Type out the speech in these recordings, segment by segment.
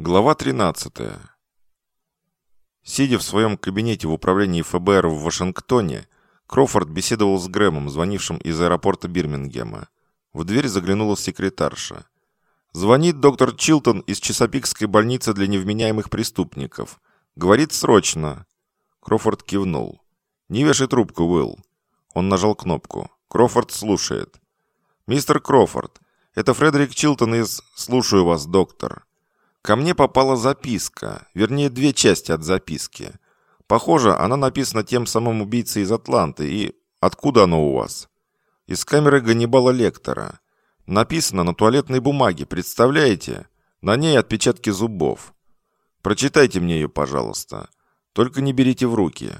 Глава 13. Сидя в своем кабинете в управлении ФБР в Вашингтоне, Кроуфорд беседовал с Грэмом, звонившим из аэропорта Бирмингема. В дверь заглянула секретарша. «Звонит доктор Чилтон из Чесапикской больницы для невменяемых преступников. Говорит срочно». Кроуфорд кивнул. «Не вешай трубку, Уилл». Он нажал кнопку. Кроуфорд слушает. «Мистер Кроуфорд, это Фредерик Чилтон из... Слушаю вас, доктор». Ко мне попала записка, вернее, две части от записки. Похоже, она написана тем самым убийцей из Атланты. И откуда оно у вас? Из камеры Ганнибала Лектора. Написано на туалетной бумаге, представляете? На ней отпечатки зубов. Прочитайте мне ее, пожалуйста. Только не берите в руки.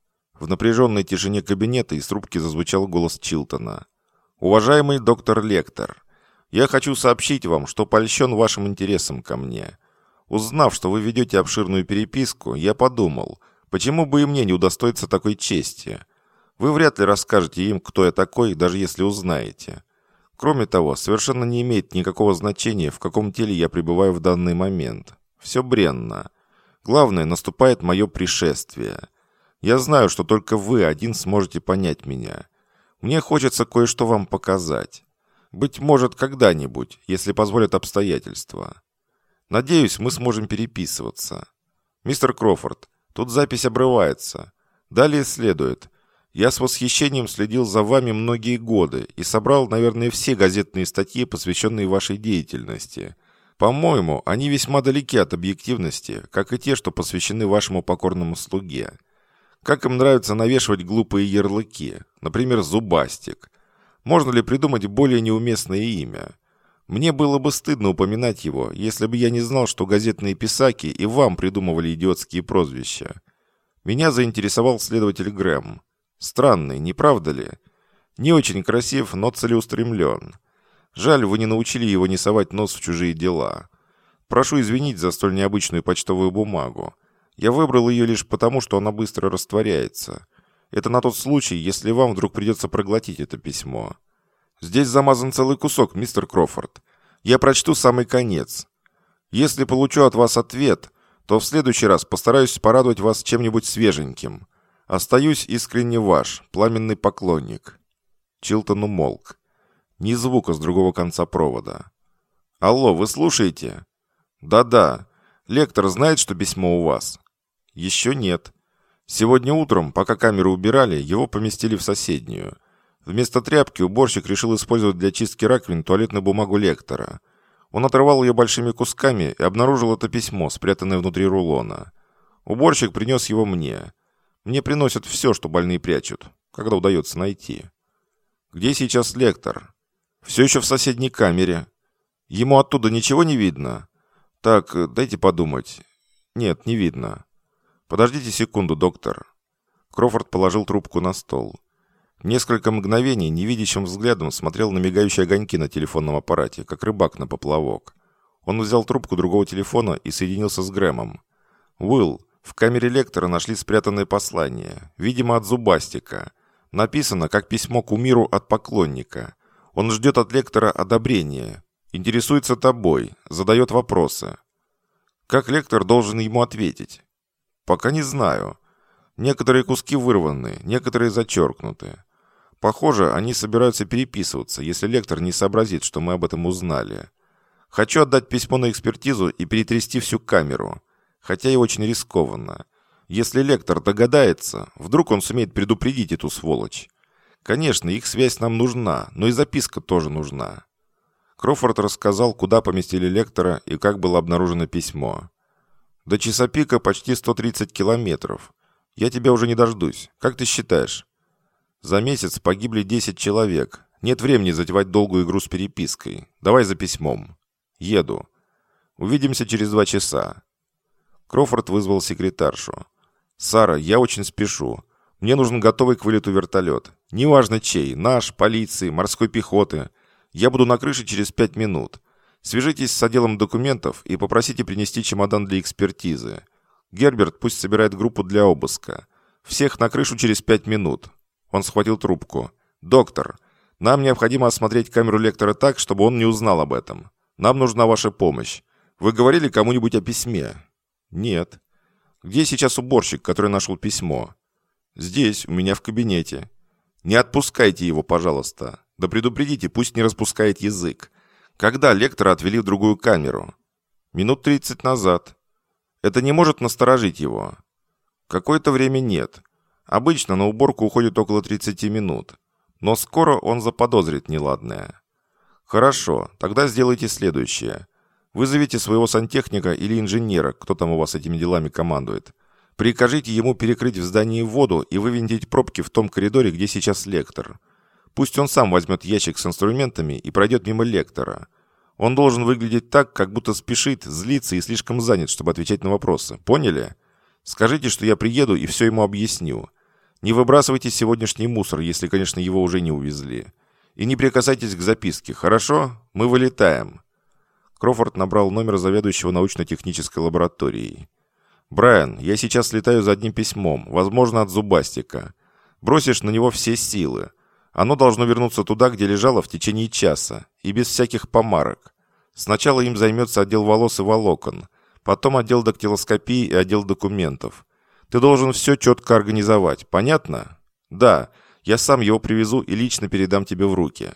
В напряженной тишине кабинета из трубки зазвучал голос Чилтона. «Уважаемый доктор Лектор, я хочу сообщить вам, что польщен вашим интересом ко мне. Узнав, что вы ведете обширную переписку, я подумал, почему бы и мне не удостоиться такой чести. Вы вряд ли расскажете им, кто я такой, даже если узнаете. Кроме того, совершенно не имеет никакого значения, в каком теле я пребываю в данный момент. Все бренно. Главное, наступает мое пришествие. Я знаю, что только вы один сможете понять меня. Мне хочется кое-что вам показать. Быть может, когда-нибудь, если позволят обстоятельства. Надеюсь, мы сможем переписываться. Мистер Кроуфорд, тут запись обрывается. Далее следует. Я с восхищением следил за вами многие годы и собрал, наверное, все газетные статьи, посвященные вашей деятельности. По-моему, они весьма далеки от объективности, как и те, что посвящены вашему покорному слуге. Как им нравится навешивать глупые ярлыки, например, «Зубастик». Можно ли придумать более неуместное имя? Мне было бы стыдно упоминать его, если бы я не знал, что газетные писаки и вам придумывали идиотские прозвища. Меня заинтересовал следователь Грэм. Странный, не правда ли? Не очень красив, но целеустремлен. Жаль, вы не научили его не совать нос в чужие дела. Прошу извинить за столь необычную почтовую бумагу. Я выбрал ее лишь потому, что она быстро растворяется. Это на тот случай, если вам вдруг придется проглотить это письмо. Здесь замазан целый кусок, мистер Кроуфорд. Я прочту самый конец. Если получу от вас ответ, то в следующий раз постараюсь порадовать вас чем-нибудь свеженьким. Остаюсь искренне ваш, пламенный поклонник». Чилтон умолк. Ни звука с другого конца провода. «Алло, вы слушаете?» «Да-да. Лектор знает, что письмо у вас?» «Еще нет. Сегодня утром, пока камеру убирали, его поместили в соседнюю. Вместо тряпки уборщик решил использовать для чистки раковин туалетную бумагу Лектора. Он отрывал ее большими кусками и обнаружил это письмо, спрятанное внутри рулона. Уборщик принес его мне. Мне приносят все, что больные прячут, когда удается найти. Где сейчас Лектор? Все еще в соседней камере. Ему оттуда ничего не видно? Так, дайте подумать. Нет, не видно. Подождите секунду, доктор». Кроуфорд положил трубку на стол. Несколько мгновений невидящим взглядом смотрел на мигающие огоньки на телефонном аппарате, как рыбак на поплавок. Он взял трубку другого телефона и соединился с Грэмом. «Уилл, в камере Лектора нашли спрятанное послание, видимо, от Зубастика. Написано, как письмо кумиру от поклонника. Он ждет от Лектора одобрения, интересуется тобой, задает вопросы. Как Лектор должен ему ответить?» «Пока не знаю. Некоторые куски вырваны, некоторые зачеркнуты. Похоже, они собираются переписываться, если Лектор не сообразит, что мы об этом узнали. Хочу отдать письмо на экспертизу и перетрясти всю камеру, хотя и очень рискованно. Если Лектор догадается, вдруг он сумеет предупредить эту сволочь. Конечно, их связь нам нужна, но и записка тоже нужна». Кроуфорд рассказал, куда поместили Лектора и как было обнаружено письмо. «До Чесапика почти 130 километров. Я тебя уже не дождусь. Как ты считаешь?» «За месяц погибли 10 человек. Нет времени затевать долгую игру с перепиской. Давай за письмом». «Еду. Увидимся через 2 часа». Кроуфорд вызвал секретаршу. «Сара, я очень спешу. Мне нужен готовый к вылету вертолет. Неважно чей, наш, полиции, морской пехоты. Я буду на крыше через 5 минут. Свяжитесь с отделом документов и попросите принести чемодан для экспертизы. Герберт пусть собирает группу для обыска. Всех на крышу через 5 минут». Он схватил трубку. «Доктор, нам необходимо осмотреть камеру Лектора так, чтобы он не узнал об этом. Нам нужна ваша помощь. Вы говорили кому-нибудь о письме? Нет. Где сейчас уборщик, который нашел письмо? Здесь, у меня в кабинете. Не отпускайте его, пожалуйста. Да предупредите, пусть не распускает язык. Когда лектора отвели в другую камеру? Минут 30 назад. Это не может насторожить его. Какое-то время нет. Обычно на уборку уходит около 30 минут. Но скоро он заподозрит неладное. Хорошо, тогда сделайте следующее. Вызовите своего сантехника или инженера, кто там у вас этими делами командует. Прикажите ему перекрыть в здании воду и вывинтить пробки в том коридоре, где сейчас лектор. Пусть он сам возьмет ящик с инструментами и пройдет мимо лектора. Он должен выглядеть так, как будто спешит, злится и слишком занят, чтобы отвечать на вопросы. Поняли? Скажите, что я приеду и все ему объясню. Не выбрасывайте сегодняшний мусор, если, конечно, его уже не увезли. И не прикасайтесь к записке, хорошо? Мы вылетаем». Кроуфорд набрал номер заведующего научно-технической лабораторией. «Брайан, я сейчас слетаю за одним письмом, возможно, от Зубастика. Бросишь на него все силы. Оно должно вернуться туда, где лежало в течение часа, и без всяких помарок. Сначала им займется отдел волос и волокон, потом отдел дактилоскопии и отдел документов. Ты должен все четко организовать, понятно? Да, я сам его привезу и лично передам тебе в руки».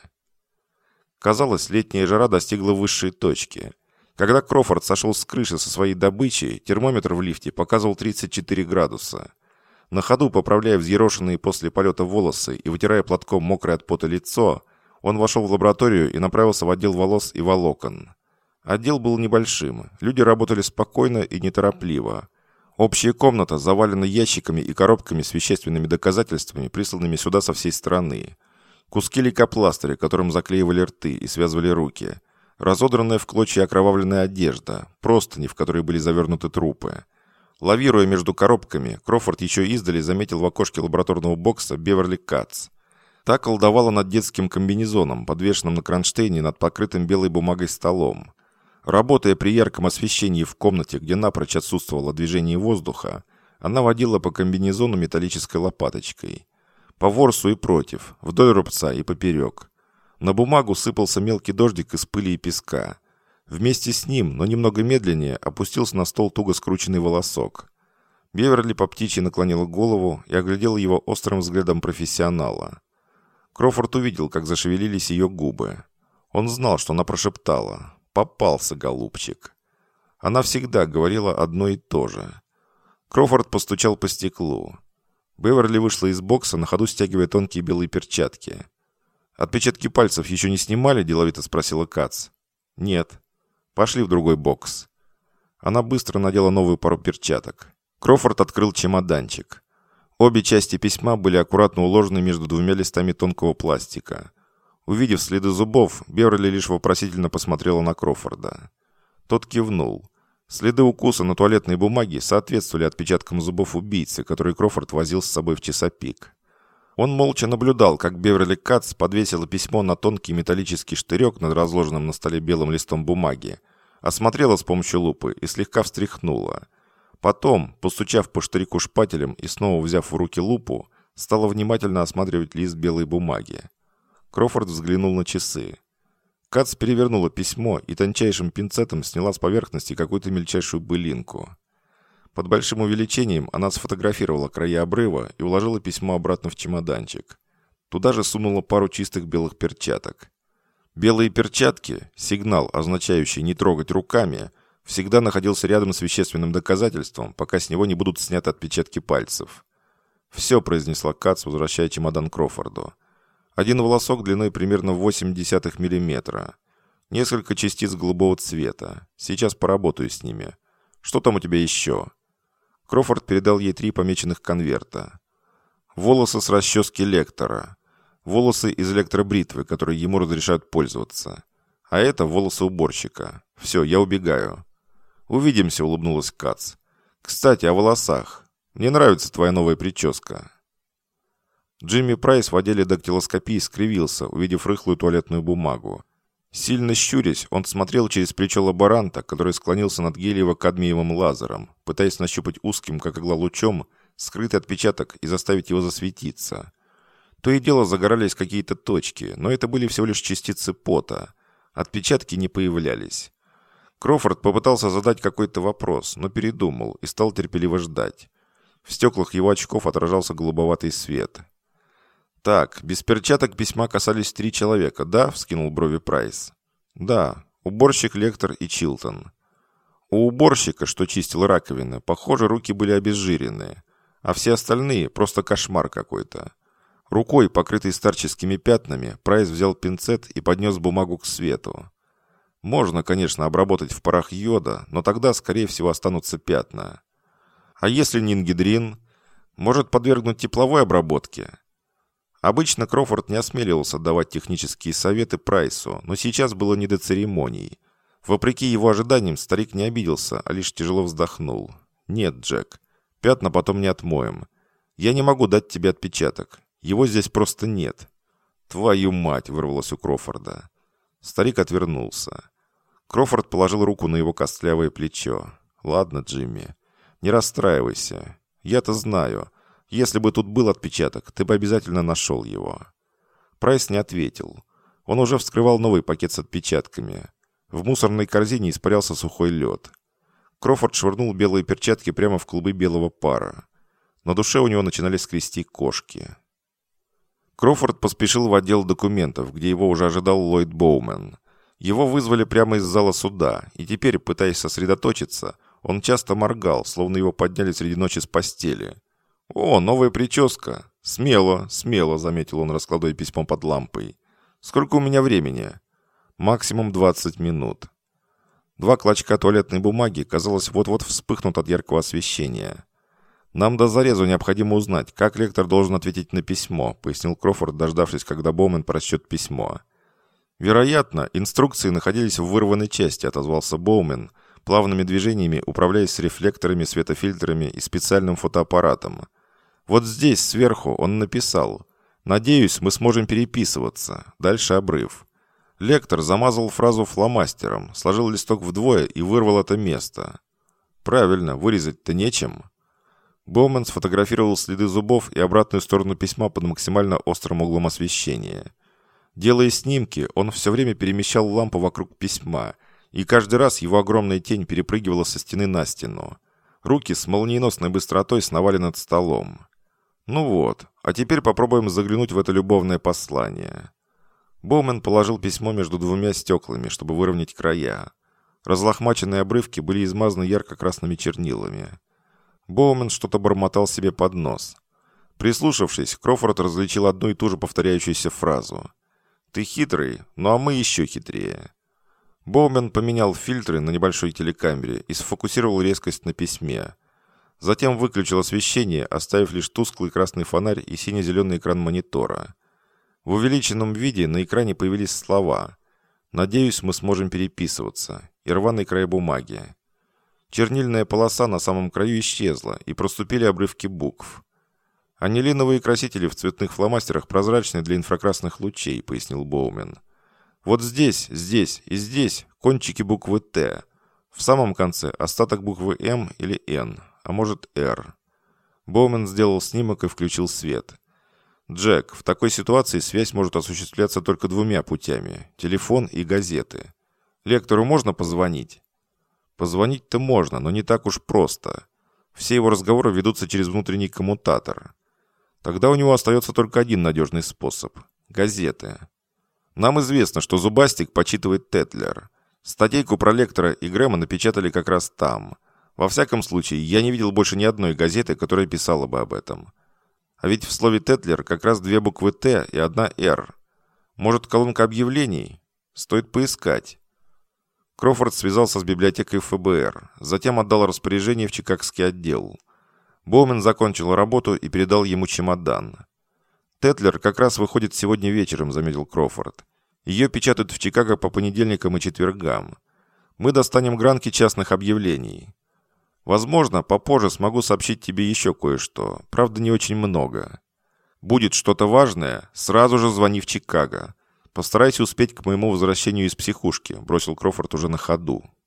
Казалось, летняя жара достигла высшей точки. Когда Кроуфорд сошел с крыши со своей добычей, термометр в лифте показывал 34 градуса. На ходу, поправляя взъерошенные после полета волосы и вытирая платком мокрое от пота лицо, он вошел в лабораторию и направился в отдел волос и волокон. Отдел был небольшим, люди работали спокойно и неторопливо. Общая комната завалена ящиками и коробками с вещественными доказательствами, присланными сюда со всей страны. Куски лейкопластыря, которым заклеивали рты и связывали руки. Разодранная в клочья окровавленная одежда, простыни, в которые были завернуты трупы. Лавируя между коробками, Кроуфорд еще издали заметил в окошке лабораторного бокса Беверли Катц. Та колдовала над детским комбинезоном, подвешенным на кронштейне над покрытым белой бумагой столом. Работая при ярком освещении в комнате, где напрочь отсутствовало движение воздуха, она водила по комбинезону металлической лопаточкой. По ворсу и против, вдоль рубца и поперек. На бумагу сыпался мелкий дождик из пыли и песка. Вместе с ним, но немного медленнее, опустился на стол туго скрученный волосок. Беверли по птичьи наклонила голову и оглядела его острым взглядом профессионала. Кроуфорд увидел, как зашевелились ее губы. Он знал, что она прошептала: «Попался, голубчик». Она всегда говорила одно и то же. Кроуфорд постучал по стеклу. Беверли вышла из бокса, на ходу стягивая тонкие белые перчатки. «Отпечатки пальцев еще не снимали?» – деловито спросила Катц. «Нет». «Пошли в другой бокс». Она быстро надела новую пару перчаток. Кроуфорд открыл чемоданчик. Обе части письма были аккуратно уложены между двумя листами тонкого пластика. Увидев следы зубов, Беверли лишь вопросительно посмотрела на Кроуфорда. Тот кивнул. Следы укуса на туалетной бумаге соответствовали отпечаткам зубов убийцы, который Кроуфорд возил с собой в часопик. Он молча наблюдал, как Беверли Катц подвесила письмо на тонкий металлический штырек над разложенным на столе белым листом бумаги, осмотрела с помощью лупы и слегка встряхнула. Потом, постучав по штырику шпателем и снова взяв в руки лупу, стала внимательно осматривать лист белой бумаги. Кроуфорд взглянул на часы. Катц перевернула письмо и тончайшим пинцетом сняла с поверхности какую-то мельчайшую былинку. Под большим увеличением она сфотографировала края обрыва и уложила письмо обратно в чемоданчик. Туда же сунула пару чистых белых перчаток. Белые перчатки, сигнал, означающий «не трогать руками», всегда находился рядом с вещественным доказательством, пока с него не будут сняты отпечатки пальцев. «Все», — произнесла Катц, возвращая чемодан Кроуфорду. Один волосок длиной примерно 0,8 миллиметра. Несколько частиц голубого цвета. Сейчас поработаю с ними. Что там у тебя еще?» Кроуфорд передал ей 3 помеченных конверта. Волосы с расчески лектора. Волосы из электробритвы, которые ему разрешают пользоваться. А это волосы уборщика. Все, я убегаю. «Увидимся», — улыбнулась Катц. «Кстати, о волосах. Мне нравится твоя новая прическа». Джимми Прайс в отделе дактилоскопии скривился, увидев рыхлую туалетную бумагу. Сильно щурясь, он смотрел через плечо лаборанта, который склонился над гелиево-кадмиевым лазером, пытаясь нащупать узким, как игла, лучом скрытый отпечаток и заставить его засветиться. То и дело загорались какие-то точки, но это были всего лишь частицы пота. Отпечатки не появлялись. Кроуфорд попытался задать какой-то вопрос, но передумал и стал терпеливо ждать. В стеклах его очков отражался голубоватый свет. «Так, без перчаток письма касались 3 человека, да?» — вскинул брови Прайс. «Да, уборщик, лектор и Чилтон». У уборщика, что чистил раковины, похоже, руки были обезжиренные, а все остальные — просто кошмар какой-то. Рукой, покрытой старческими пятнами, Прайс взял пинцет и поднес бумагу к свету. Можно, конечно, обработать в парах йода, но тогда, скорее всего, останутся пятна. А если нингидрин? Может подвергнуть тепловой обработке? Обычно Кроуфорд не осмеливался давать технические советы Прайсу, но сейчас было не до церемоний. Вопреки его ожиданиям, старик не обиделся, а лишь тяжело вздохнул. «Нет, Джек, пятна потом не отмоем. Я не могу дать тебе отпечаток. Его здесь просто нет». «Твою мать!» — вырвалось у Кроуфорда. Старик отвернулся. Кроуфорд положил руку на его костлявое плечо. «Ладно, Джимми, не расстраивайся. Я-то знаю. Если бы тут был отпечаток, ты бы обязательно нашел его». Прайс не ответил. Он уже вскрывал новый пакет с отпечатками. В мусорной корзине испарялся сухой лед. Кроуфорд швырнул белые перчатки прямо в клубы белого пара. На душе у него начинали скрести кошки. Кроуфорд поспешил в отдел документов, где его уже ожидал Ллойд Боумен. Его вызвали прямо из зала суда, и теперь, пытаясь сосредоточиться, он часто моргал, словно его подняли среди ночи с постели. «О, новая прическа! Смело, смело», — заметил он, раскладывая письмо под лампой. «Сколько у меня времени?» «Максимум 20 минут». 2 клочка туалетной бумаги, казалось, вот-вот вспыхнут от яркого освещения. «Нам до зарезу необходимо узнать, как лектор должен ответить на письмо», — пояснил Кроуфорд, дождавшись, когда Боумен прочтет письмо. «Вероятно, инструкции находились в вырванной части», — отозвался Боумен, плавными движениями управляясь с рефлекторами, светофильтрами и специальным фотоаппаратом. «Вот здесь, сверху, он написал: «Надеюсь, мы сможем переписываться». Дальше обрыв. Лектор замазал фразу фломастером, сложил листок вдвое и вырвал это место. «Правильно, вырезать-то нечем». Боумен сфотографировал следы зубов и обратную сторону письма под максимально острым углом освещения. Делая снимки, он все время перемещал лампу вокруг письма, и каждый раз его огромная тень перепрыгивала со стены на стену. Руки с молниеносной быстротой сновали над столом. «Ну вот, а теперь попробуем заглянуть в это любовное послание». Боумен положил письмо между 2 стеклами, чтобы выровнять края. Разлохмаченные обрывки были измазаны ярко-красными чернилами. Боумен что-то бормотал себе под нос. Прислушавшись, Кроуфорд различил одну и ту же повторяющуюся фразу. «Ты хитрый, ну а мы еще хитрее». Боумен поменял фильтры на небольшой телекамере и сфокусировал резкость на письме. Затем выключил освещение, оставив лишь тусклый красный фонарь и сине-зеленый экран монитора. В увеличенном виде на экране появились слова «Надеюсь, мы сможем переписываться» и рваный край бумаги. Чернильная полоса на самом краю исчезла, и проступили обрывки букв. «Анилиновые красители в цветных фломастерах прозрачны для инфракрасных лучей», — пояснил Боумен. «Вот здесь, здесь и здесь кончики буквы «Т». В самом конце остаток буквы «М» или «Н», а может «Р». Боумен сделал снимок и включил свет. «Джек, в такой ситуации связь может осуществляться только 2 путями – телефон и газеты. Лектору можно позвонить?» «Позвонить-то можно, но не так уж просто. Все его разговоры ведутся через внутренний коммутатор. Тогда у него остается только один надежный способ – газеты. Нам известно, что Зубастик почитывает Тетлер. Статейку про лектора и Грэма напечатали как раз там. Во всяком случае, я не видел больше ни одной газеты, которая писала бы об этом. А ведь в слове «Тетлер» как раз 2 буквы «Т» и 1 «Р». Может, колонка объявлений? Стоит поискать». Кроуфорд связался с библиотекой ФБР, затем отдал распоряжение в Чикагский отдел. Боумен закончил работу и передал ему чемодан. «Тетлер как раз выходит сегодня вечером», — заметил Кроуфорд. «Ее печатают в Чикаго по понедельникам и четвергам. Мы достанем гранки частных объявлений. Возможно, попозже смогу сообщить тебе еще кое-что, правда, не очень много. Будет что-то важное, сразу же звони в Чикаго. Постарайся успеть к моему возвращению из психушки», — бросил Кроуфорд уже на ходу.